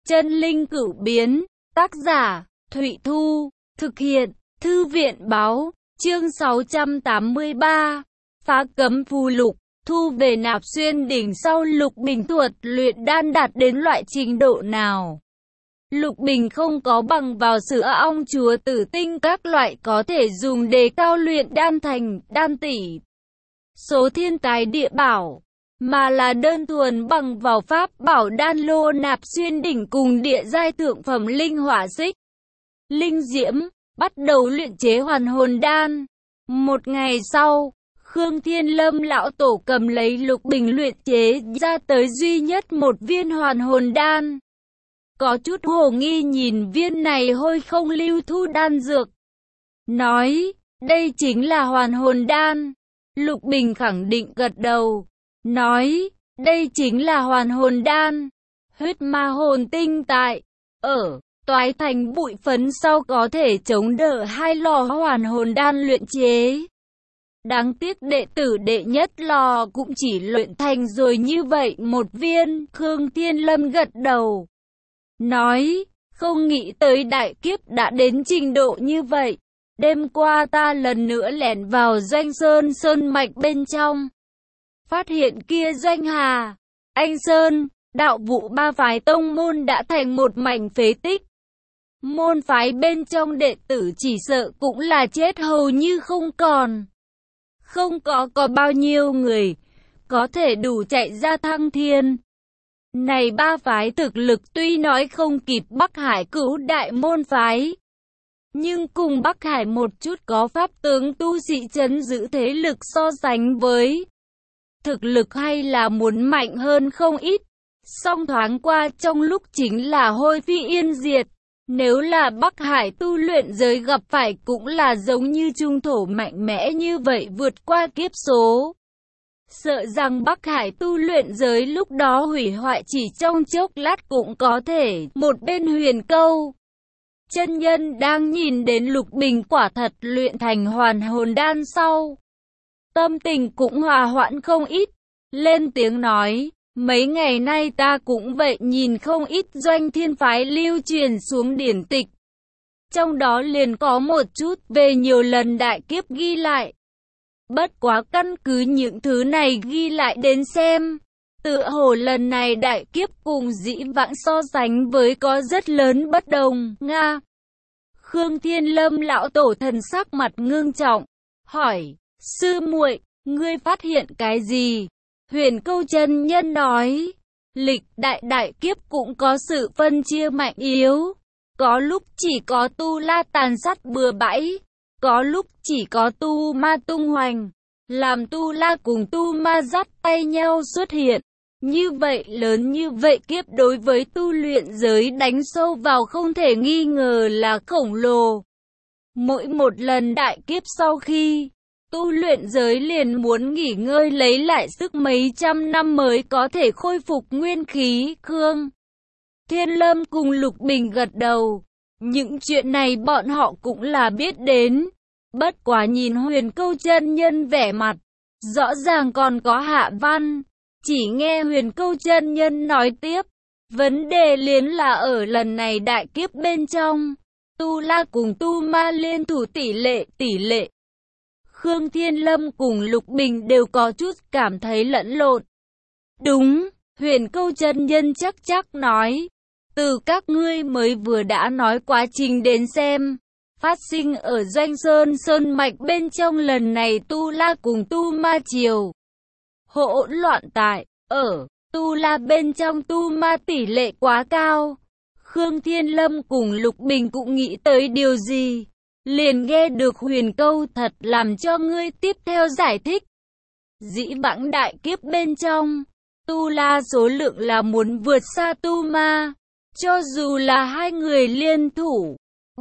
Chân linh cửu biến, tác giả, Thụy Thu, thực hiện, Thư viện báo, chương 683, phá cấm phù lục, thu về nạp xuyên đỉnh. Sau Lục Bình thuật luyện đan đạt đến loại trình độ nào? Lục Bình không có bằng vào sữa ong chúa tử tinh các loại có thể dùng để cao luyện đan thành đan tỷ số thiên tài địa bảo, mà là đơn thuần bằng vào pháp bảo đan lô nạp xuyên đỉnh cùng địa giai thượng phẩm linh hỏa xích, linh diễm, bắt đầu luyện chế hoàn hồn đan. Một ngày sau, Khương Thiên Lâm lão tổ cầm lấy Lục Bình luyện chế ra tới duy nhất một viên hoàn hồn đan. Có chút hồ nghi nhìn viên này hôi không lưu thu đan dược, nói, đây chính là hoàn hồn đan. Lục Bình khẳng định gật đầu, nói, đây chính là hoàn hồn đan. Huyết ma hồn tinh tại, ở, toái thành bụi phấn sau có thể chống đỡ 2 lò hoàn hồn đan luyện chế. Đáng tiếc đệ tử đệ nhất lò cũng chỉ luyện thành rồi như vậy một viên. Khương Thiên Lâm gật đầu, nói, không nghĩ tới đại kiếp đã đến trình độ như vậy. Đêm qua ta lần nữa lẻn vào Doanh Sơn mạch bên trong, phát hiện kia Doanh Hà, Anh Sơn, đạo vụ 3 phái tông môn đã thành một mảnh phế tích. Môn phái bên trong đệ tử chỉ sợ cũng là chết hầu như không còn. Không có bao nhiêu người có thể đủ chạy ra thăng thiên. Này 3 phái thực lực tuy nói không kịp Bắc Hải Cửu đại môn phái, nhưng cùng Bắc Hải một chút có pháp tướng tu sĩ trấn giữ thế lực so sánh với, thực lực hay là muốn mạnh hơn không ít. Song thoáng qua trong lúc chính là hôi phi yên diệt. Nếu là Bắc Hải tu luyện giới gặp phải cũng là giống như trung thổ mạnh mẽ như vậy vượt qua kiếp số. Sợ rằng Bắc Hải tu luyện giới lúc đó hủy hoại chỉ trong chốc lát cũng có thể. Một bên Huyền Câu chân nhân đang nhìn đến Lục Bình quả thật luyện thành hoàn hồn đan sau, tâm tình cũng hòa hoãn không ít, lên tiếng nói, mấy ngày nay ta cũng vậy nhìn không ít Doanh Thiên phái lưu truyền xuống điển tịch. Trong đó liền có một chút về nhiều lần đại kiếp ghi lại. Bất quá căn cứ những thứ này ghi lại đến xem, tựa hồ lần này đại kiếp cùng dĩ vãng so sánh với có rất lớn bất đồng. Nga. Khương Thiên Lâm lão tổ thần sắc mặt ngưng trọng, hỏi, sư muội, ngươi phát hiện cái gì? Huyền Câu chân nhân nói, lịch đại kiếp cũng có sự phân chia mạnh yếu. Có lúc chỉ có tu la tàn sát bừa bãi, có lúc chỉ có tu ma tung hoành, làm tu la cùng tu ma dắt tay nhau xuất hiện. Như vậy lớn như vậy kiếp đối với tu luyện giới đánh sâu vào không thể nghi ngờ là khổng lồ. Mỗi một lần đại kiếp sau khi tu luyện giới liền muốn nghỉ ngơi lấy lại sức mấy trăm năm mới có thể khôi phục nguyên khí. Khương Thiên Lâm cùng Lục Bình gật đầu. Những chuyện này bọn họ cũng là biết đến. Bất quá nhìn Huyền Câu chân nhân vẻ mặt, rõ ràng còn có hạ văn. Chỉ nghe Huyền Câu chân nhân nói tiếp, vấn đề liền là ở lần này đại kiếp bên trong, tu la cùng tu ma liên thủ tỷ lệ. Khương Thiên Lâm cùng Lục Bình đều có chút cảm thấy lẫn lộn. Đúng, Huyền Câu chân nhân chắc nói, từ các ngươi mới vừa đã nói quá trình đến xem, phát sinh ở Doanh Sơn mạch bên trong lần này tu la cùng tu ma triều hỗn loạn tại, ở tu la bên trong tu ma tỷ lệ quá cao. Khương Thiên Lâm cùng Lục Bình cũng nghĩ tới điều gì, liền nghe được Huyền Câu thật làm cho ngươi tiếp theo giải thích. Dĩ vãng đại kiếp bên trong, tu la số lượng là muốn vượt xa tu ma, cho dù là 2 người liên thủ,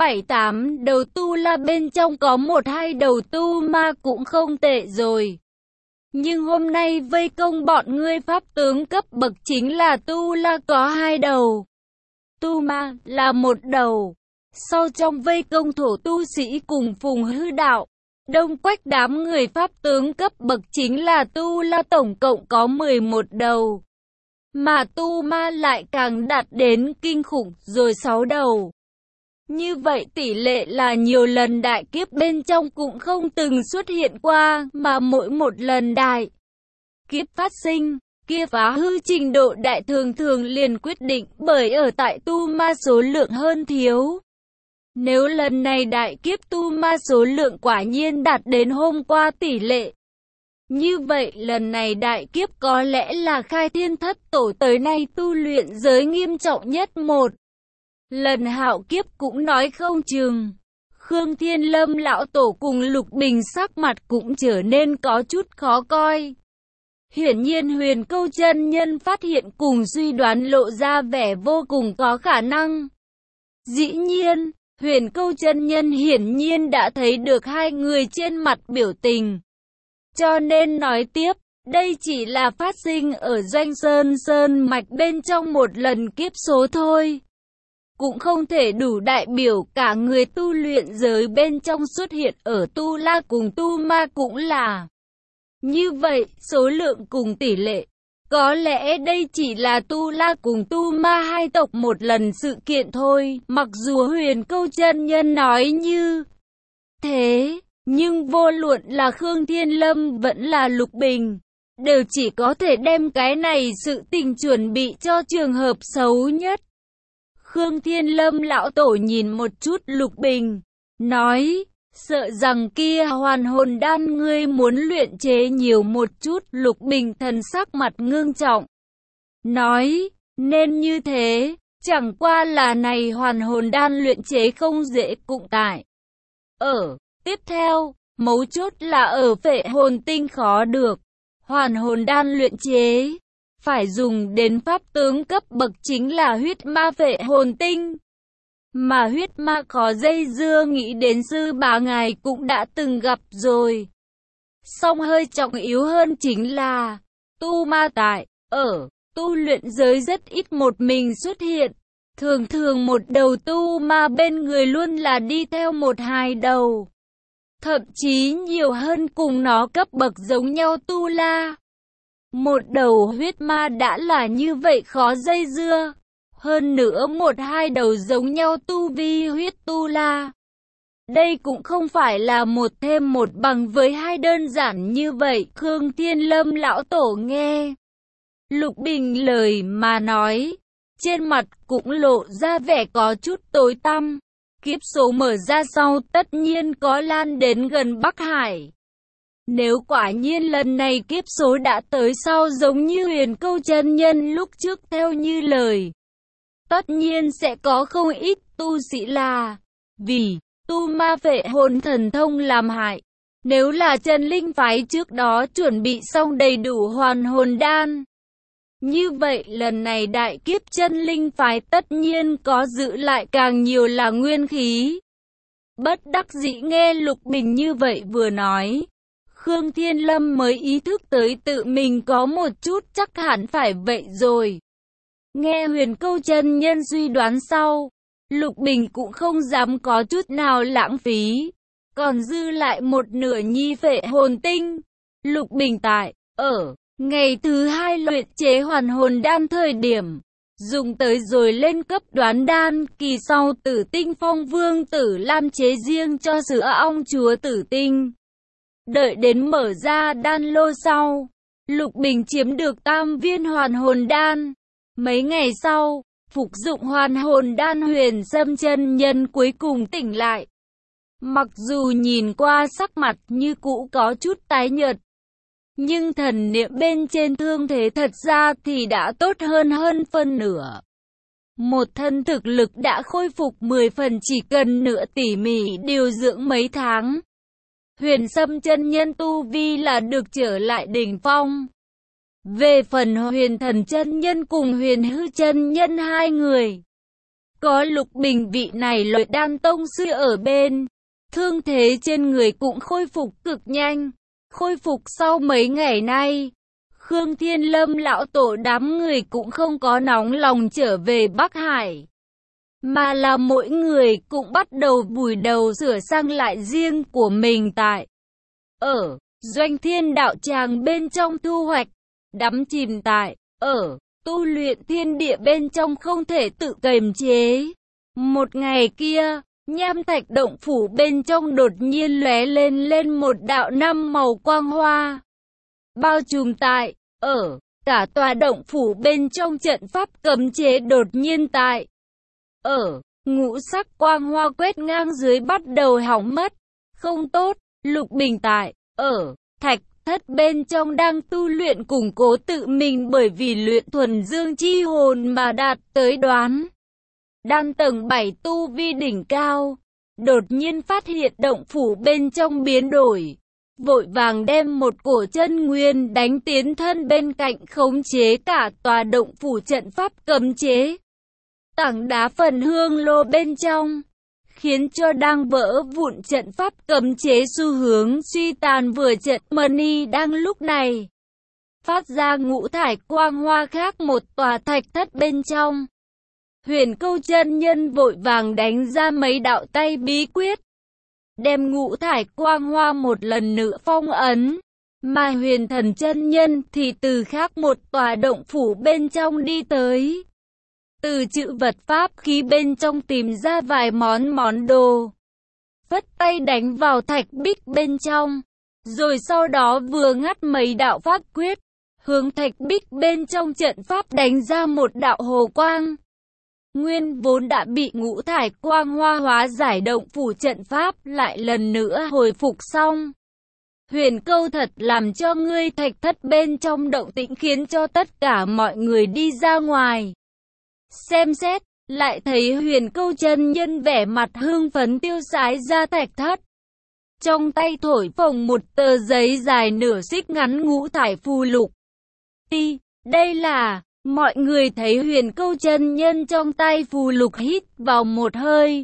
7-8 đầu tu la bên trong có 1-2 đầu tu ma cũng không tệ rồi. Nhưng hôm nay vây công bọn ngươi pháp tướng cấp bậc chính là tu la có 2 đầu, tu ma là 1 đầu. Sau trong vây công thổ tu sĩ cùng Phùng Hư Đạo, Đông Quách đám người pháp tướng cấp bậc chính là tu la tổng cộng có 11 đầu. mà tu ma lại càng đạt đến kinh khủng rồi 6 đầu. Như vậy tỷ lệ là nhiều lần đại kiếp bên trong cũng không từng xuất hiện qua, mà mỗi một lần đại kiếp phát sinh, kia phá hư trình độ đại thường thường liền quyết định bởi ở tại tu ma số lượng hơn thiếu. Nếu lần này đại kiếp tu ma số lượng quả nhiên đạt đến hôm qua tỷ lệ, như vậy lần này đại kiếp có lẽ là khai thiên thất tổ tới nay tu luyện giới nghiêm trọng nhất một lần hạo kiếp cũng nói không chừng. Khương Thiên Lâm lão tổ cùng Lục Bình sắc mặt cũng trở nên có chút khó coi. Hiển nhiên Huyền Câu chân nhân phát hiện cùng suy đoán lộ ra vẻ vô cùng có khả năng. Dĩ nhiên, Huyền Câu chân nhân hiển nhiên đã thấy được hai người trên mặt biểu tình. Cho nên nói tiếp, đây chỉ là phát sinh ở Doanh Sơn mạch bên trong một lần kiếp số thôi. Cũng không thể đủ đại biểu cả người tu luyện giới bên trong xuất hiện ở tu la cùng tu ma cũng là như vậy, số lượng cùng tỷ lệ. Có lẽ đây chỉ là tu la cùng tu ma hai tộc một lần sự kiện thôi, mặc dù Huyền Câu chân nhân nói như thế, nhưng vô luận là Khương Thiên Lâm vẫn là Lục Bình, đều chỉ có thể đem cái này sự tình chuẩn bị cho trường hợp xấu nhất. Khương Thiên Lâm lão tổ nhìn một chút Lục Bình, nói, sợ rằng kia hoàn hồn đan ngươi muốn luyện chế nhiều một chút. Lục Bình thần sắc mặt ngưng trọng, nói, nên như thế, chẳng qua là này hoàn hồn đan luyện chế không dễ cũng tại. Tiếp theo, mấu chốt là ở phệ hồn tinh khó được. Hoàn hồn đan luyện chế phải dùng đến pháp tướng cấp bậc chính là huyết ma phệ hồn tinh. Mà huyết ma khó dây dưa nghĩ đến sư bà ngài cũng đã từng gặp rồi. Song hơi trọng yếu hơn chính là, tu ma tại, tu luyện giới rất ít một mình xuất hiện. Thường thường một đầu tu ma bên người luôn là đi theo một hai đầu. Thậm chí nhiều hơn cùng nó cấp bậc giống nhau tu la. Một đầu huyết ma đã là như vậy khó dây dưa. Hơn nữa một hai đầu giống nhau tu vi huyết tu la. Đây cũng không phải là một thêm một bằng với hai đơn giản như vậy. Khương Thiên Lâm lão tổ nghe Lục Bình lời mà nói, trên mặt cũng lộ ra vẻ có chút tối tăm. Kiếp số mở ra sau tất nhiên có lan đến gần Bắc Hải. Nếu quả nhiên lần này kiếp số đã tới sau giống như Huyền Câu chân nhân lúc trước theo như lời, tất nhiên sẽ có không ít tu sĩ là vì tu ma phệ hồn thần thông làm hại. Nếu là Chân Linh phái trước đó chuẩn bị xong đầy đủ hoàn hồn đan, như vậy lần này đại kiếp Chân Linh phái tất nhiên có giữ lại càng nhiều là nguyên khí. Bất đắc dĩ nghe Lục Bình như vậy vừa nói, Khương Thiên Lâm mới ý thức tới tự mình có một chút chắc hẳn phải vậy rồi. Nghe Huyền Câu chân nhân suy đoán sau, Lục Bình cũng không dám có chút nào lãng phí, còn dư lại một nửa nhi phệ hồn tinh. Lục Bình tại, ngày thứ hai luyện chế hoàn hồn đan thời điểm, dùng tới rồi lên cấp đoán đan, kỳ sau Tử Tinh Phong Vương Tử Lam chế riêng cho sữa ong chúa Tử Tinh. Đợi đến mở ra đan lô sau, Lục Bình chiếm được tam viên hoàn hồn đan. Mấy ngày sau, phục dụng hoàn hồn đan Huyền Sâm chân nhân cuối cùng tỉnh lại. Mặc dù nhìn qua sắc mặt như cũ có chút tái nhợt, nhưng thần niệm bên trên thương thế thật ra thì đã tốt hơn phân nửa. Một thân thực lực đã khôi phục 10 phần, chỉ cần nửa tỉ mỉ điều dưỡng mấy tháng. Huyền Sâm chân nhân tu vi là được trở lại đỉnh phong. Về phần Huyền Thần chân nhân cùng Huyền Hư chân nhân hai người, có Lục Bình vị này luyện đan tông sư ở bên, thương thế trên người cũng khôi phục cực nhanh. Khôi phục sau mấy ngày nay, Khương Thiên Lâm lão tổ đám người cũng không có nóng lòng trở về Bắc Hải, mà là mỗi người cũng bắt đầu vùi đầu sửa sang lại riêng của mình tại Doanh Thiên đạo tràng bên trong thu hoạch, đắm chìm tại tu luyện thiên địa bên trong không thể tự kiềm chế. Một ngày kia, nham thạch động phủ bên trong đột nhiên lóe lên một đạo năm màu quang hoa, bao trùm tại, ở, cả tòa động phủ bên trong trận pháp cấm chế đột nhiên tại, ở, ngũ sắc quang hoa quét ngang dưới bắt đầu hỏng mất. Không tốt, Lục Bình tại, ở, thạch thất bên trong đang tu luyện củng cố tự mình bởi vì luyện thuần dương chi hồn mà đạt tới đoán đan tầng 7 tu vi đỉnh cao. Đột nhiên phát hiện động phủ bên trong biến đổi, vội vàng đem một cổ chân nguyên đánh tiến thân bên cạnh khống chế cả tòa động phủ trận pháp cấm chế. Tảng đá phần hương lô bên trong, khiến cho đang vỡ vụn trận pháp cấm chế xu hướng suy tàn vừa trận mani đang lúc này phát ra ngũ thải quang hoa khác một tòa thạch thất bên trong. Huyền Câu chân nhân vội vàng đánh ra mấy đạo tay bí quyết, đem ngũ thải quang hoa một lần nữa phong ấn, mà Huyền Thần chân nhân thì từ khác một tòa động phủ bên trong đi tới. Từ chữ vật pháp khí bên trong tìm ra vài món đồ, vất tay đánh vào thạch bích bên trong, rồi sau đó vừa ngắt mấy đạo pháp quyết, hướng thạch bích bên trong trận pháp đánh ra một đạo hồ quang. Nguyên vốn đã bị ngũ thải quang hoa hóa giải động phủ trận pháp lại lần nữa hồi phục xong. Huyền Câu thật làm cho ngươi thạch thất bên trong động tĩnh khiến cho tất cả mọi người đi ra ngoài xem xét, lại thấy Huyền Câu chân nhân vẻ mặt hưng phấn tiêu sái ra thạch thất. Trong tay thổi phồng một tờ giấy dài nửa xích ngắn ngũ thải phù lục. Đây là, mọi người thấy Huyền Câu chân nhân trong tay phù lục hít vào một hơi.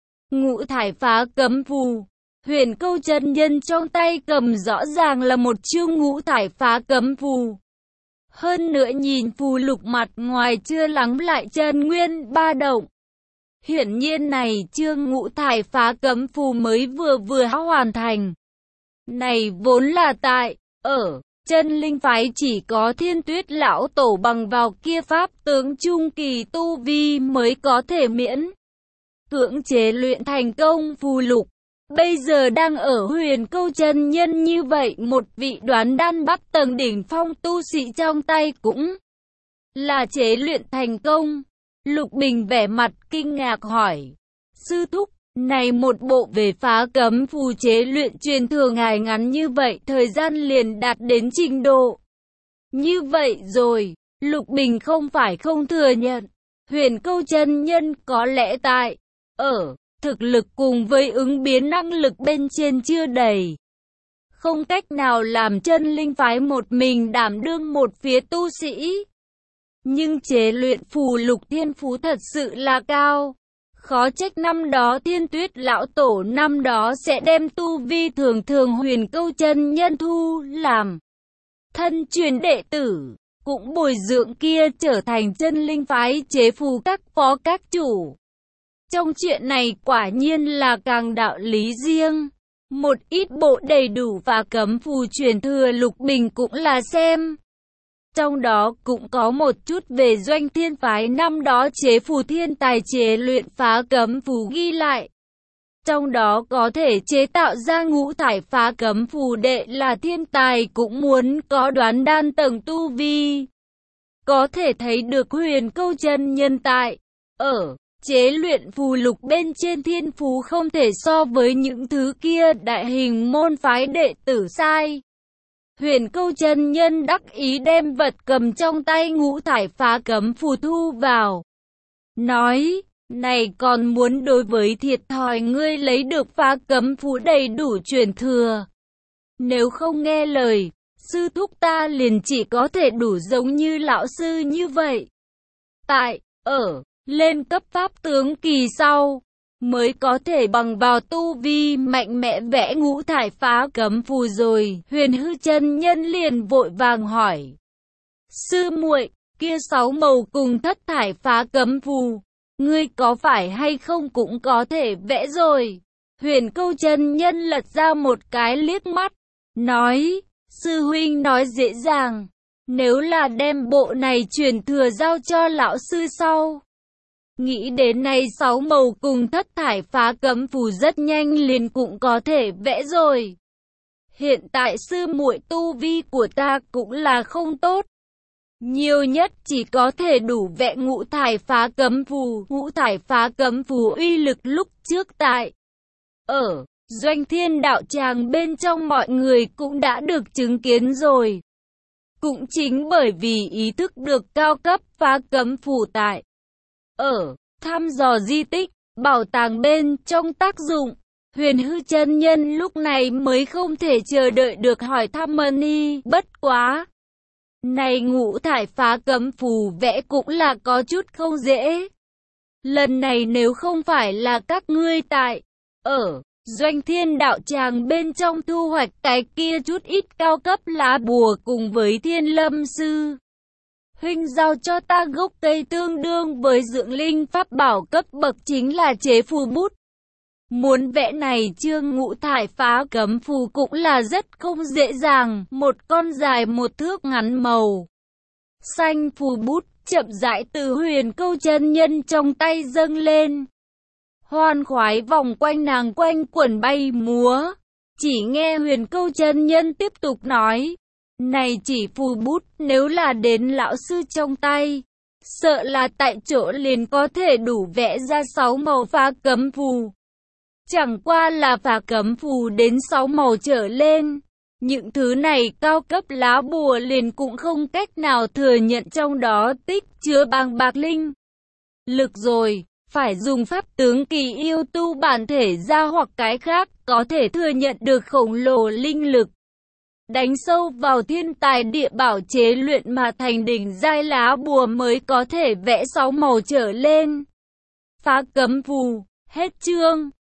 Ngũ thải phá cấm phù. Huyền Câu chân nhân trong tay cầm rõ ràng là một chương ngũ thải phá cấm phù. Hơn nữa nhìn phù lục mặt ngoài chưa lắng lại chân nguyên ba động. Hiển nhiên này chương ngũ thải phá cấm phù mới vừa hoàn thành. Này vốn là tại, ở, chân linh phái chỉ có Thiên Tuyết lão tổ bằng vào kia pháp tướng trung kỳ tu vi mới có thể miễn cưỡng chế luyện thành công phù lục. Bây giờ đang ở Huyền Câu chân nhân như vậy một vị đoán đan bắc tầng đỉnh phong tu sĩ trong tay cũng là chế luyện thành công. Lục Bình vẻ mặt kinh ngạc hỏi, sư thúc, này một bộ về phá cấm phù chế luyện truyền thừa ngài ngắn như vậy thời gian liền đạt đến trình độ như vậy rồi. Lục Bình không phải không thừa nhận, Huyền Câu chân nhân có lẽ tại, ở, thực lực cùng với ứng biến năng lực bên trên chưa đầy, không cách nào làm chân linh phái một mình đảm đương một phía tu sĩ. Nhưng chế luyện phù lục thiên phú thật sự là cao. Khó trách năm đó Thiên Tuyết lão tổ năm đó sẽ đem tu vi thường Huyền Câu chân nhân thu làm thân truyền đệ tử, cũng bồi dưỡng kia trở thành chân linh phái chế phù các phó các chủ. Trong chuyện này quả nhiên là càng đạo lý riêng. Một ít bộ đầy đủ và cấm phù truyền thừa Lục Bình cũng là xem. Trong đó cũng có một chút về Doanh Thiên phái năm đó chế phù thiên tài chế luyện phá cấm phù ghi lại. Trong đó có thể chế tạo ra ngũ thải phá cấm phù đệ là thiên tài cũng muốn có đoán đan tầng tu vi. Có thể thấy được Huyền Câu chân nhân tại, ở, chế luyện phù lục bên trên thiên phú không thể so với những thứ kia đại hình môn phái đệ tử sai. Huyền Câu chân nhân đắc ý đem vật cầm trong tay ngũ thải phá cấm phù thu vào. Nói, này còn muốn đối với thiệt thòi ngươi lấy được phá cấm phù đầy đủ truyền thừa. Nếu không nghe lời, sư thúc ta liền chỉ có thể đủ giống như lão sư như vậy. Tại, ở, lên cấp pháp tướng kỳ sau, mới có thể bằng vào tu vi mạnh mẽ vẽ ngũ thải phá cấm phù rồi. Huyền Hư chân nhân liền vội vàng hỏi, sư muội, kia 6 màu cùng thất thải phá cấm phù, ngươi có phải hay không cũng có thể vẽ rồi? Huyền Câu chân nhân lật ra một cái liếc mắt, nói, sư huynh nói dễ dàng, Nếu là đem bộ này truyền thừa giao cho lão sư sau. Nghĩ đến này 6 màu cùng thất thải phá cấm phù rất nhanh liền cũng có thể vẽ rồi. Hiện tại sư muội tu vi của ta cũng là không tốt. Nhiều nhất chỉ có thể đủ vẽ ngũ thải phá cấm phù. Ngũ thải phá cấm phù uy lực lúc trước tại ở Doanh Thiên đạo tràng bên trong mọi người cũng đã được chứng kiến rồi. Cũng chính bởi vì ý thức được cao cấp phá cấm phù tại ở thăm dò di tích, bảo tàng bên trong tác dụng, Huyền Hư chân nhân lúc này mới không thể chờ đợi được hỏi thăm Mani, bất quá. Này ngũ thải phá cấm phù vẽ cũng là có chút không dễ. Lần này nếu không phải là các ngươi tại ở Doanh Thiên đạo tràng bên trong thu hoạch cái kia chút ít cao cấp lá bùa cùng với Thiên Lâm sư, huynh giao cho ta gốc cây tương đương với dưỡng linh pháp bảo cấp bậc chính là chế phù bút. Muốn vẽ này chương ngũ thải phá cấm phù cũng là rất không dễ dàng, một con dài 1 thước ngắn màu xanh phù bút chậm rãi từ Huyền Câu chân nhân trong tay dâng lên. Hoan khoái vòng quanh nàng quanh quẩn bay múa. Chỉ nghe Huyền Câu chân nhân tiếp tục nói, này chỉ phù bút nếu là đến lão sư trong tay, sợ là tại chỗ liền có thể đủ vẽ ra 6 màu phá cấm phù. Chẳng qua là phá cấm phù đến 6 màu trở lên. Những thứ này cao cấp lá bùa liền cũng không cách nào thừa nhận trong đó tích chứa bàng bạc linh lực rồi. Phải dùng pháp tướng kỳ yêu tu bản thể ra hoặc cái khác có thể thừa nhận được khổng lồ linh lực. Đánh sâu vào thiên tài địa bảo chế luyện mà thành đỉnh giai lá bùa mới có thể vẽ 6 màu trở lên. Phá cấm phù, hết chương.